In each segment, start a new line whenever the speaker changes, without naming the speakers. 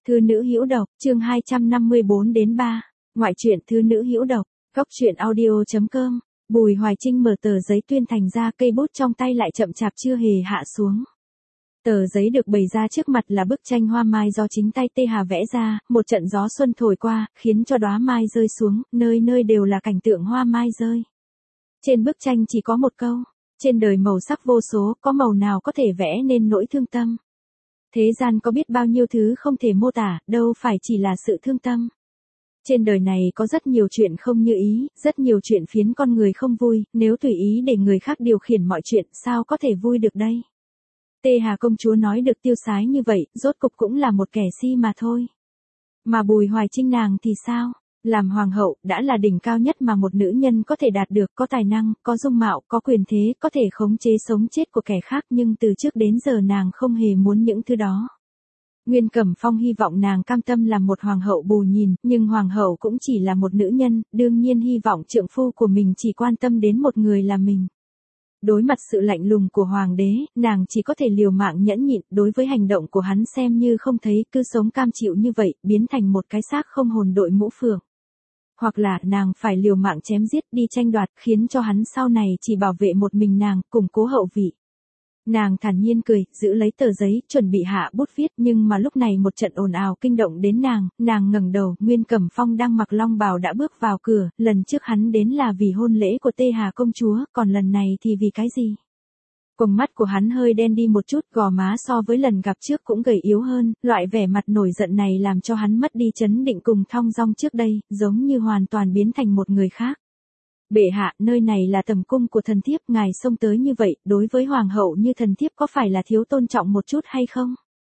Thư nữ hữu độc, chương 254 đến 3. Ngoại truyện thư nữ hữu độc, góc truyện audio.com. Bùi Hoài Trinh mở tờ giấy tuyên thành ra, cây bút trong tay lại chậm chạp chưa hề hạ xuống. Tờ giấy được bày ra trước mặt là bức tranh hoa mai do chính tay Tê Hà vẽ ra, một trận gió xuân thổi qua, khiến cho đóa mai rơi xuống, nơi nơi đều là cảnh tượng hoa mai rơi. Trên bức tranh chỉ có một câu, trên đời màu sắc vô số, có màu nào có thể vẽ nên nỗi thương tâm. Thế gian có biết bao nhiêu thứ không thể mô tả, đâu phải chỉ là sự thương tâm. Trên đời này có rất nhiều chuyện không như ý, rất nhiều chuyện khiến con người không vui, nếu tùy ý để người khác điều khiển mọi chuyện, sao có thể vui được đây? Tê Hà công chúa nói được tiêu sái như vậy, rốt cục cũng là một kẻ si mà thôi. Mà Bùi Hoài Trinh nàng thì sao? Làm hoàng hậu, đã là đỉnh cao nhất mà một nữ nhân có thể đạt được, có tài năng, có dung mạo, có quyền thế, có thể khống chế sống chết của kẻ khác, nhưng từ trước đến giờ nàng không hề muốn những thứ đó. Nguyên Cẩm Phong hy vọng nàng cam tâm làm một hoàng hậu bù nhìn, nhưng hoàng hậu cũng chỉ là một nữ nhân, đương nhiên hy vọng trượng phu của mình chỉ quan tâm đến một người là mình. Đối mặt sự lạnh lùng của hoàng đế, nàng chỉ có thể liều mạng nhẫn nhịn, đối với hành động của hắn xem như không thấy, cứ sống cam chịu như vậy, biến thành một cái xác không hồn đội mũ phượng. Hoặc là nàng phải liều mạng chém giết đi tranh đoạt, khiến cho hắn sau này chỉ bảo vệ một mình nàng, củng cố hậu vị. Nàng thản nhiên cười, giữ lấy tờ giấy, chuẩn bị hạ bút viết, nhưng mà lúc này một trận ồn ào kinh động đến nàng ngẩng đầu, Nguyên Cẩm Phong đang mặc long bào đã bước vào cửa, lần trước hắn đến là vì hôn lễ của Tê Hà công chúa, còn lần này thì vì cái gì? Quầng mắt của hắn hơi đen đi một chút, gò má so với lần gặp trước cũng gầy yếu hơn, loại vẻ mặt nổi giận này làm cho hắn mất đi chấn định cùng thong dong trước đây, giống như hoàn toàn biến thành một người khác. Bệ hạ, nơi này là tầm cung của thần thiếp, ngài xông tới như vậy, đối với hoàng hậu như thần thiếp có phải là thiếu tôn trọng một chút hay không?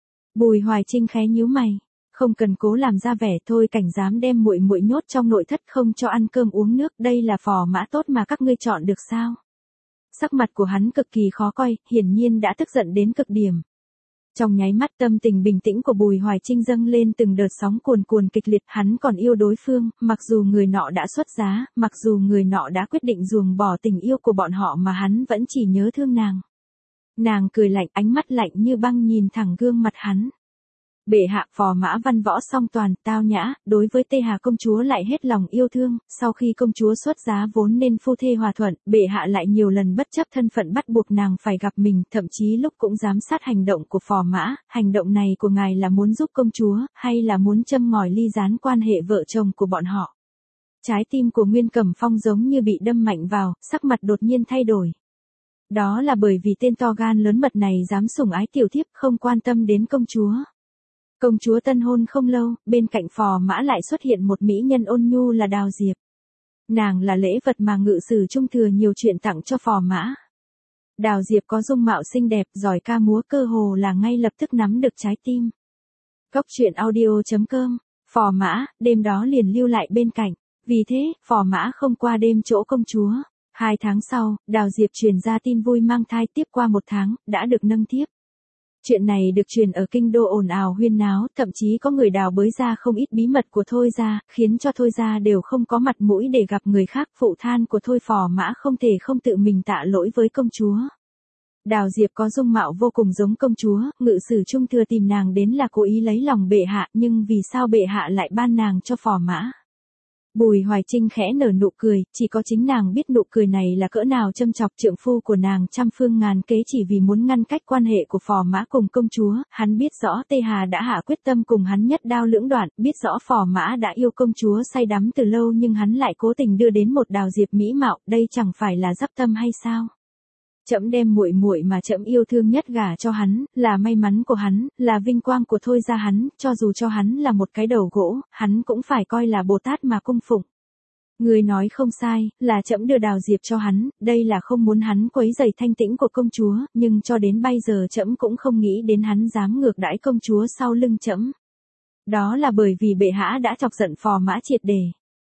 Bùi Hoài Trinh khẽ nhíu mày, không cần cố làm ra vẻ thôi, cảnh dám đem muội muội nhốt trong nội thất không cho ăn cơm uống nước, đây là phò mã tốt mà các ngươi chọn được sao? Sắc mặt của hắn cực kỳ khó coi, hiển nhiên đã tức giận đến cực điểm. Trong nháy mắt tâm tình bình tĩnh của Bùi Hoài Trinh dâng lên từng đợt sóng cuồn cuồn kịch liệt, hắn còn yêu đối phương, mặc dù người nọ đã xuất giá, mặc dù người nọ đã quyết định ruồng bỏ tình yêu của bọn họ mà hắn vẫn chỉ nhớ thương nàng. Nàng cười lạnh, ánh mắt lạnh như băng nhìn thẳng gương mặt hắn. Bệ hạ, phò mã văn võ song toàn, tao nhã, đối với Tê Hà công chúa lại hết lòng yêu thương, sau khi công chúa xuất giá vốn nên phu thê hòa thuận, bệ hạ lại nhiều lần bất chấp thân phận bắt buộc nàng phải gặp mình, thậm chí lúc cũng giám sát hành động của phò mã, hành động này của ngài là muốn giúp công chúa, hay là muốn châm ngòi ly gián quan hệ vợ chồng của bọn họ? Trái tim của Nguyên Cẩm Phong giống như bị đâm mạnh vào, sắc mặt đột nhiên thay đổi. Đó là bởi vì tên to gan lớn mật này dám sủng ái tiểu thiếp, không quan tâm đến công chúa. Công chúa tân hôn không lâu, bên cạnh phò mã lại xuất hiện một mỹ nhân ôn nhu là Đào Diệp. Nàng là lễ vật mà ngự sử trung thừa nhiều chuyện tặng cho phò mã. Đào Diệp có dung mạo xinh đẹp, giỏi ca múa, cơ hồ là ngay lập tức nắm được trái tim. Góc truyện audio.com. Phò mã, đêm đó liền lưu lại bên cạnh. Vì thế, phò mã không qua đêm chỗ công chúa. 2 tháng sau, Đào Diệp truyền ra tin vui mang thai, tiếp qua 1 tháng, đã được nâng thiếp. Chuyện này được truyền ở kinh đô ồn ào huyên náo, thậm chí có người đào bới ra không ít bí mật của Thôi gia, khiến cho Thôi gia đều không có mặt mũi để gặp người khác. Phụ than của Thôi phò mã không thể không tự mình tạ lỗi với công chúa. Đào Diệp có dung mạo vô cùng giống công chúa, ngự sử trung thừa tìm nàng đến là cố ý lấy lòng bệ hạ, nhưng vì sao bệ hạ lại ban nàng cho phò mã? Bùi Hoài Trinh khẽ nở nụ cười, chỉ có chính nàng biết nụ cười này là cỡ nào châm chọc trượng phu của nàng trăm phương ngàn kế chỉ vì muốn ngăn cách quan hệ của phò mã cùng công chúa, hắn biết rõ Tê Hà đã hạ quyết tâm cùng hắn nhất đao lưỡng đoạn, biết rõ phò mã đã yêu công chúa say đắm từ lâu nhưng hắn lại cố tình đưa đến một Đào Diệp mỹ mạo, đây chẳng phải là dắp tâm hay sao? Trẫm đem muội muội mà trẫm yêu thương nhất gả cho hắn, là may mắn của hắn, là vinh quang của Thôi gia hắn, cho dù cho hắn là một cái đầu gỗ, hắn cũng phải coi là Bồ Tát mà cung phụng. Người nói không sai, là trẫm đưa Đào Diệp cho hắn, đây là không muốn hắn quấy rầy thanh tĩnh của công chúa, nhưng cho đến bây giờ trẫm cũng không nghĩ đến hắn dám ngược đãi công chúa sau lưng trẫm. Đó là bởi vì bệ hạ đã chọc giận phò mã triệt để.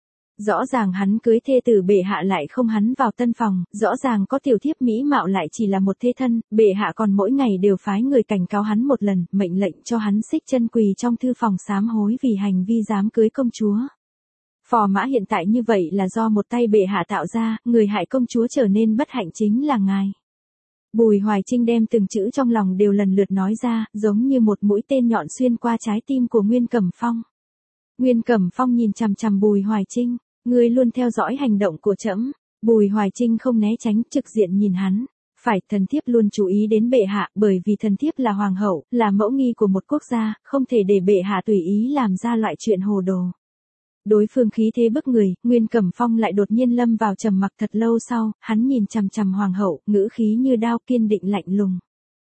Rõ ràng hắn cưới thê tử bệ hạ lại không hắn vào tân phòng, rõ ràng có tiểu thiếp mỹ mạo lại chỉ là một thê thân, bệ hạ còn mỗi ngày đều phái người cảnh cáo hắn một lần, mệnh lệnh cho hắn xích chân quỳ trong thư phòng sám hối vì hành vi dám cưới công chúa. Phò mã hiện tại như vậy là do một tay bệ hạ tạo ra, người hại công chúa trở nên bất hạnh chính là ngài. Bùi Hoài Trinh đem từng chữ trong lòng đều lần lượt nói ra, giống như một mũi tên nhọn xuyên qua trái tim của Nguyên Cẩm Phong. Nguyên Cẩm Phong nhìn chằm chằm Bùi Hoài Trinh, ngươi luôn theo dõi hành động của trẫm. Bùi Hoài Trinh không né tránh, trực diện nhìn hắn. Phải, thần thiếp luôn chú ý đến bệ hạ, bởi vì thần thiếp là hoàng hậu, là mẫu nghi của một quốc gia, không thể để bệ hạ tùy ý làm ra loại chuyện hồ đồ. Đối phương khí thế bức người, Nguyên Cẩm Phong lại đột nhiên lâm vào trầm mặc thật lâu sau, hắn nhìn chằm chằm hoàng hậu, ngữ khí như đao kiên định lạnh lùng.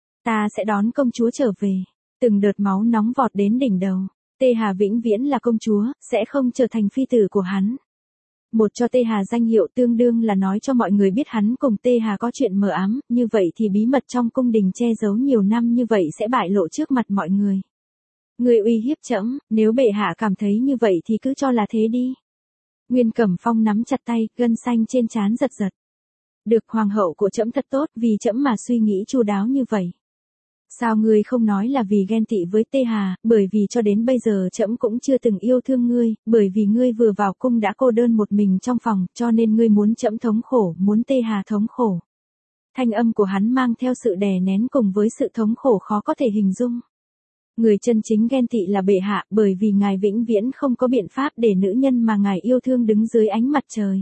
Ta sẽ đón công chúa trở về. Từng đợt máu nóng vọt đến đỉnh đầu. Tê Hà vĩnh viễn là công chúa, sẽ không trở thành phi tử của hắn. Một cho Tê Hà danh hiệu tương đương là nói cho mọi người biết hắn cùng Tê Hà có chuyện mờ ám, như vậy thì bí mật trong cung đình che giấu nhiều năm như vậy sẽ bại lộ trước mặt mọi người. Người uy hiếp trẫm, nếu bệ hạ cảm thấy như vậy thì cứ cho là thế đi. Nguyên Cẩm Phong nắm chặt tay, gân xanh trên trán giật giật. Được, hoàng hậu của trẫm thật tốt, vì trẫm mà suy nghĩ chu đáo như vậy. Sao ngươi không nói là vì ghen tị với Tê Hà, bởi vì cho đến bây giờ trẫm cũng chưa từng yêu thương ngươi, bởi vì ngươi vừa vào cung đã cô đơn một mình trong phòng, cho nên ngươi muốn trẫm thống khổ, muốn Tê Hà thống khổ. Thanh âm của hắn mang theo sự đè nén cùng với sự thống khổ khó có thể hình dung. Người chân chính ghen tị là bệ hạ, bởi vì ngài vĩnh viễn không có biện pháp để nữ nhân mà ngài yêu thương đứng dưới ánh mặt trời.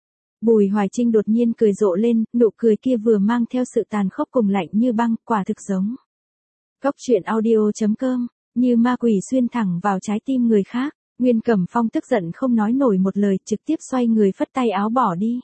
Bùi Hoài Trinh đột nhiên cười rộ lên, nụ cười kia vừa mang theo sự tàn khốc cùng lạnh như băng, quả thực giống. Cóc truyện audio.com, như ma quỷ xuyên thẳng vào trái tim người khác. Nguyên Cẩm Phong tức giận không nói nổi một lời, trực tiếp xoay người phất tay áo bỏ đi.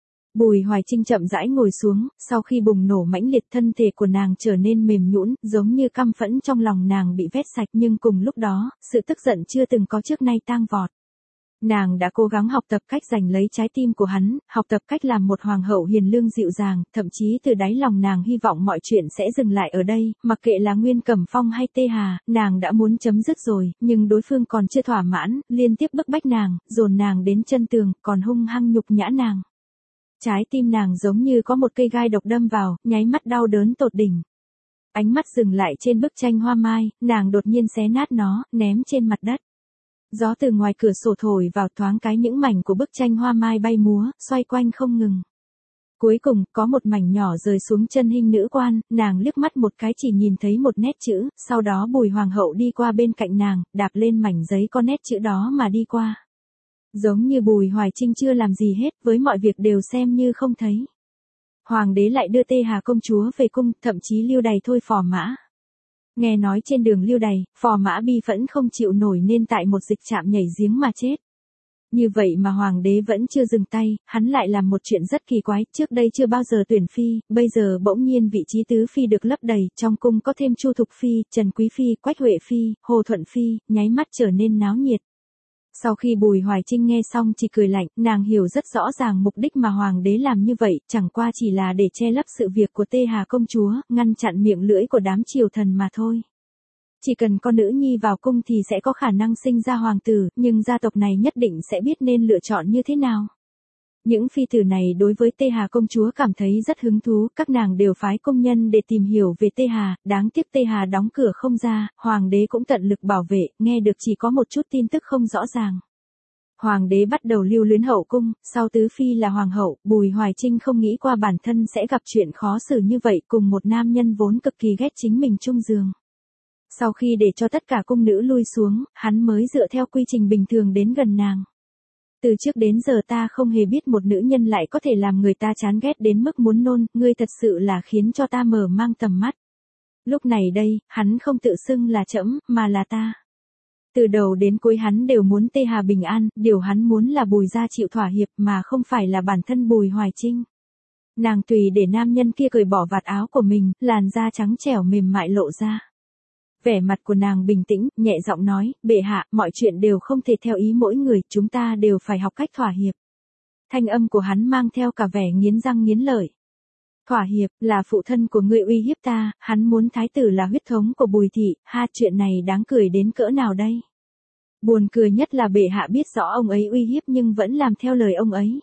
Bùi Hoài Trinh chậm rãi ngồi xuống, sau khi bùng nổ mãnh liệt thân thể của nàng trở nên mềm nhũn, giống như căm phẫn trong lòng nàng bị vét sạch, nhưng cùng lúc đó, sự tức giận chưa từng có trước nay tang vọt. Nàng đã cố gắng học tập cách giành lấy trái tim của hắn, học tập cách làm một hoàng hậu hiền lương dịu dàng, thậm chí từ đáy lòng nàng hy vọng mọi chuyện sẽ dừng lại ở đây, mặc kệ là Nguyên Cẩm Phong hay Tê Hà, nàng đã muốn chấm dứt rồi, nhưng đối phương còn chưa thỏa mãn, liên tiếp bức bách nàng, dồn nàng đến chân tường, còn hung hăng nhục nhã nàng. Trái tim nàng giống như có một cây gai độc đâm vào, nháy mắt đau đớn tột đỉnh. Ánh mắt dừng lại trên bức tranh hoa mai, nàng đột nhiên xé nát nó, ném trên mặt đất. Gió từ ngoài cửa sổ thổi vào, thoáng cái những mảnh của bức tranh hoa mai bay múa, xoay quanh không ngừng. Cuối cùng, có một mảnh nhỏ rơi xuống chân hình nữ quan, nàng liếc mắt một cái chỉ nhìn thấy một nét chữ, sau đó Bùi Hoàng hậu đi qua bên cạnh nàng, đạp lên mảnh giấy có nét chữ đó mà đi qua. Giống như Bùi Hoài Trinh chưa làm gì hết, với mọi việc đều xem như không thấy. Hoàng đế lại đưa Tê Hà công chúa về cung, thậm chí lưu đày thôi phò mã. Nghe nói trên đường lưu đày, phò mã bi phẫn không chịu nổi nên tại một dịch trạm nhảy giếng mà chết. Như vậy mà hoàng đế vẫn chưa dừng tay, hắn lại làm một chuyện rất kỳ quái, trước đây chưa bao giờ tuyển phi, bây giờ bỗng nhiên vị trí tứ phi được lấp đầy, trong cung có thêm Chu Thục Phi, Trần Quý Phi, Quách Huệ Phi, Hồ Thuận Phi, nháy mắt trở nên náo nhiệt. Sau khi Bùi Hoài Trinh nghe xong chỉ cười lạnh, nàng hiểu rất rõ ràng mục đích mà hoàng đế làm như vậy, chẳng qua chỉ là để che lấp sự việc của Tê Hà công chúa, ngăn chặn miệng lưỡi của đám triều thần mà thôi. Chỉ cần con nữ nhi vào cung thì sẽ có khả năng sinh ra hoàng tử, nhưng gia tộc này nhất định sẽ biết nên lựa chọn như thế nào. Những phi tử này đối với Tê Hà công chúa cảm thấy rất hứng thú, các nàng đều phái công nhân để tìm hiểu về Tê Hà, đáng tiếc Tê Hà đóng cửa không ra, hoàng đế cũng tận lực bảo vệ, nghe được chỉ có một chút tin tức không rõ ràng. Hoàng đế bắt đầu lưu luyến hậu cung, sau tứ phi là hoàng hậu, Bùi Hoài Trinh không nghĩ qua bản thân sẽ gặp chuyện khó xử như vậy cùng một nam nhân vốn cực kỳ ghét chính mình chung giường. Sau khi để cho tất cả cung nữ lui xuống, hắn mới dựa theo quy trình bình thường đến gần nàng. Từ trước đến giờ ta không hề biết một nữ nhân lại có thể làm người ta chán ghét đến mức muốn nôn, ngươi thật sự là khiến cho ta mở mang tầm mắt. Lúc này đây, hắn không tự xưng là trẫm, mà là ta. Từ đầu đến cuối hắn đều muốn Tê Hà bình an, điều hắn muốn là Bùi gia chịu thỏa hiệp mà không phải là bản thân Bùi Hoài Trinh. Nàng tùy để nam nhân kia cởi bỏ vạt áo của mình, làn da trắng trẻo mềm mại lộ ra. Vẻ mặt của nàng bình tĩnh, nhẹ giọng nói, bệ hạ, mọi chuyện đều không thể theo ý mỗi người, chúng ta đều phải học cách thỏa hiệp. Thanh âm của hắn mang theo cả vẻ nghiến răng nghiến lợi. Thỏa hiệp, là phụ thân của ngươi uy hiếp ta, hắn muốn thái tử là huyết thống của Bùi thị, ha, chuyện này đáng cười đến cỡ nào đây? Buồn cười nhất là bệ hạ biết rõ ông ấy uy hiếp nhưng vẫn làm theo lời ông ấy.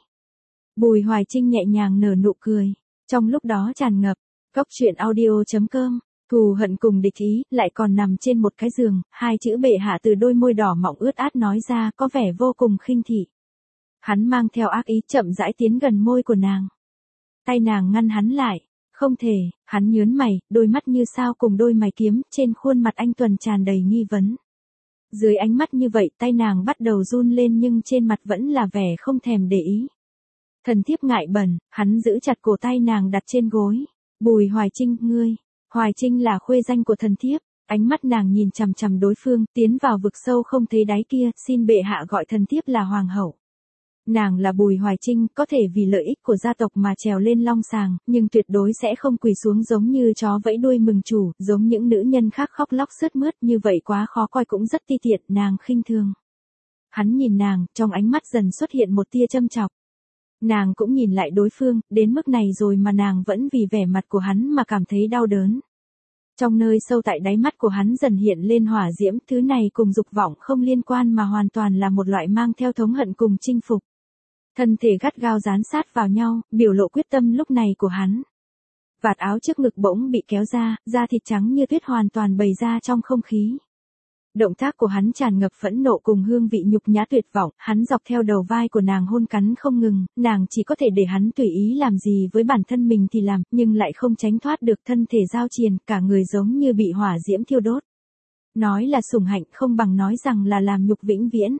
Bùi Hoài Trinh nhẹ nhàng nở nụ cười, trong lúc đó tràn ngập, cóc truyện audio.com. Thù hận cùng địch ý, lại còn nằm trên một cái giường, hai chữ bệ hạ từ đôi môi đỏ mọng ướt át nói ra có vẻ vô cùng khinh thị. Hắn mang theo ác ý chậm rãi tiến gần môi của nàng. Tay nàng ngăn hắn lại, Không thể, hắn nhớn mày, đôi mắt như sao cùng đôi mày kiếm, trên khuôn mặt anh Tuần tràn đầy nghi vấn. Dưới ánh mắt như vậy tay nàng bắt đầu run lên nhưng trên mặt vẫn là vẻ không thèm để ý. Thần thiếp ngại bẩn, hắn giữ chặt cổ tay nàng đặt trên gối. Bùi Hoài Trinh, ngươi. Hoài Trinh là khuê danh của thần thiếp. Ánh mắt nàng nhìn chằm chằm đối phương, tiến vào vực sâu không thấy đáy kia, xin bệ hạ gọi thần thiếp là hoàng hậu. Nàng là Bùi Hoài Trinh, có thể vì lợi ích của gia tộc mà trèo lên long sàng, nhưng tuyệt đối sẽ không quỳ xuống giống như chó vẫy đuôi mừng chủ, giống những nữ nhân khác khóc lóc sướt mướt, như vậy quá khó coi cũng rất ti tiện, nàng khinh thường. Hắn nhìn nàng, trong ánh mắt dần xuất hiện một tia châm chọc. Nàng cũng nhìn lại đối phương, đến mức này rồi mà nàng vẫn vì vẻ mặt của hắn mà cảm thấy đau đớn. Trong nơi sâu tại đáy mắt của hắn dần hiện lên hỏa diễm, thứ này cùng dục vọng không liên quan mà hoàn toàn là một loại mang theo thống hận cùng chinh phục. Thân thể gắt gao dán sát vào nhau, biểu lộ quyết tâm lúc này của hắn. Vạt áo trước ngực bỗng bị kéo ra, da thịt trắng như tuyết hoàn toàn bày ra trong không khí. Động tác của hắn tràn ngập phẫn nộ cùng hương vị nhục nhã tuyệt vọng, hắn dọc theo đầu vai của nàng hôn cắn không ngừng, nàng chỉ có thể để hắn tùy ý làm gì với bản thân mình thì làm, nhưng lại không tránh thoát được thân thể giao triền, cả người giống như bị hỏa diễm thiêu đốt. Nói là sủng hạnh không bằng nói rằng là làm nhục vĩnh viễn.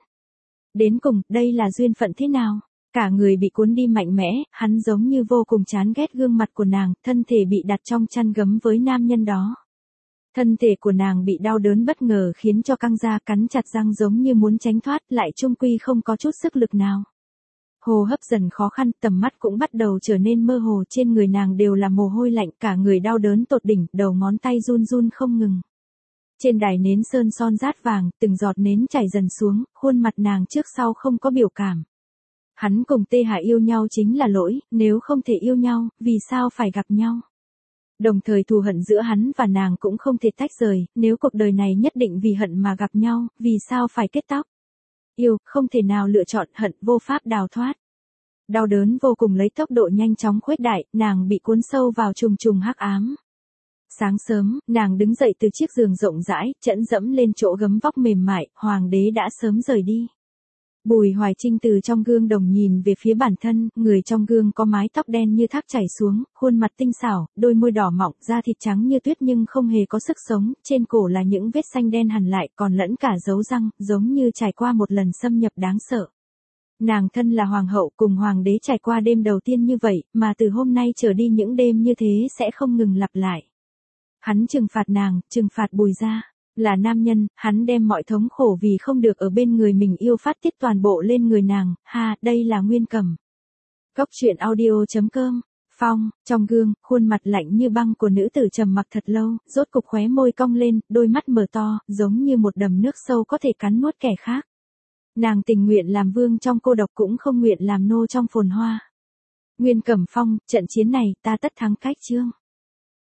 Đến cùng, đây là duyên phận thế nào? Cả người bị cuốn đi mạnh mẽ, hắn giống như vô cùng chán ghét gương mặt của nàng, thân thể bị đặt trong chăn gấm với nam nhân đó. Thân thể của nàng bị đau đớn bất ngờ khiến cho căng da cắn chặt răng giống như muốn tránh thoát lại chung quy không có chút sức lực nào. Hô hấp dần khó khăn, tầm mắt cũng bắt đầu trở nên mơ hồ, trên người nàng đều là mồ hôi lạnh, cả người đau đớn tột đỉnh, đầu ngón tay run run không ngừng. Trên đài nến sơn son rát vàng, từng giọt nến chảy dần xuống, khuôn mặt nàng trước sau không có biểu cảm. Hắn cùng Tê Hà yêu nhau chính là lỗi, nếu không thể yêu nhau, vì sao phải gặp nhau? Đồng thời thù hận giữa hắn và nàng cũng không thể tách rời, nếu cuộc đời này nhất định vì hận mà gặp nhau, vì sao phải kết tóc? Yêu, không thể nào lựa chọn, hận, vô pháp đào thoát. Đau đớn vô cùng lấy tốc độ nhanh chóng khuếch đại, nàng bị cuốn sâu vào trùng trùng hắc ám. Sáng sớm, nàng đứng dậy từ chiếc giường rộng rãi, chẫn dẫm lên chỗ gấm vóc mềm mại, hoàng đế đã sớm rời đi. Bùi Hoài Trinh từ trong gương đồng nhìn về phía bản thân, người trong gương có mái tóc đen như thác chảy xuống, khuôn mặt tinh xảo, đôi môi đỏ mọng, da thịt trắng như tuyết nhưng không hề có sức sống, trên cổ là những vết xanh đen hằn lại, còn lẫn cả dấu răng, giống như trải qua một lần xâm nhập đáng sợ. Nàng thân là hoàng hậu cùng hoàng đế trải qua đêm đầu tiên như vậy, mà từ hôm nay trở đi những đêm như thế sẽ không ngừng lặp lại. Hắn trừng phạt nàng, trừng phạt Bùi gia. Là nam nhân, hắn đem mọi thống khổ vì không được ở bên người mình yêu phát tiết toàn bộ lên người nàng, ha, đây là Nguyên Cẩm. Cốc truyện audio.com, Phong, trong gương, khuôn mặt lạnh như băng của nữ tử trầm mặc thật lâu, rốt cục khóe môi cong lên, đôi mắt mở to, giống như một đầm nước sâu có thể cắn nuốt kẻ khác. Nàng tình nguyện làm vương trong cô độc cũng không nguyện làm nô trong phồn hoa. Nguyên Cẩm Phong, trận chiến này, ta tất thắng cách chương.